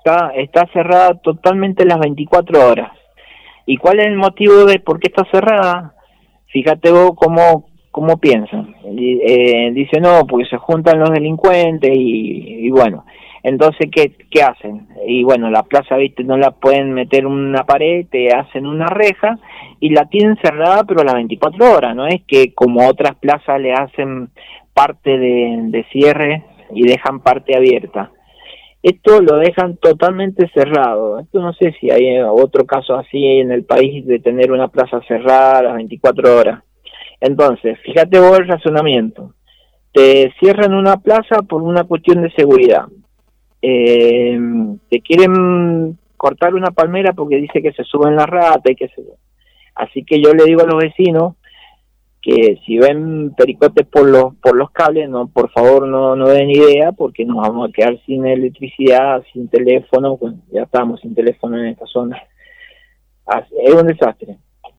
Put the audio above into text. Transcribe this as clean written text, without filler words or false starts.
está cerrada totalmente las 24 horas. ¿Y cuál es el motivo de por qué está cerrada? Fíjate vos cómo piensan. Dice, no, porque se juntan los delincuentes y bueno, entonces, ¿qué hacen? Y bueno, la plaza, viste, no la pueden meter una pared, te hacen una reja y la tienen cerrada, pero a las 24 horas, no es que como otras plazas le hacen parte de cierre y dejan parte abierta. Esto lo dejan totalmente cerrado. Esto no sé si hay otro caso así en el país de tener una plaza cerrada a las 24 horas. Entonces, fíjate vos el razonamiento. Te cierran una plaza por una cuestión de seguridad. Te quieren cortar una palmera porque dice que se suben las ratas y que se... Así que yo le digo a los vecinos que si ven pericotes por los cables, no, por favor no den idea, porque nos vamos a quedar sin electricidad, sin teléfono. Bueno, ya estamos sin teléfono en esta zona. Es un desastre.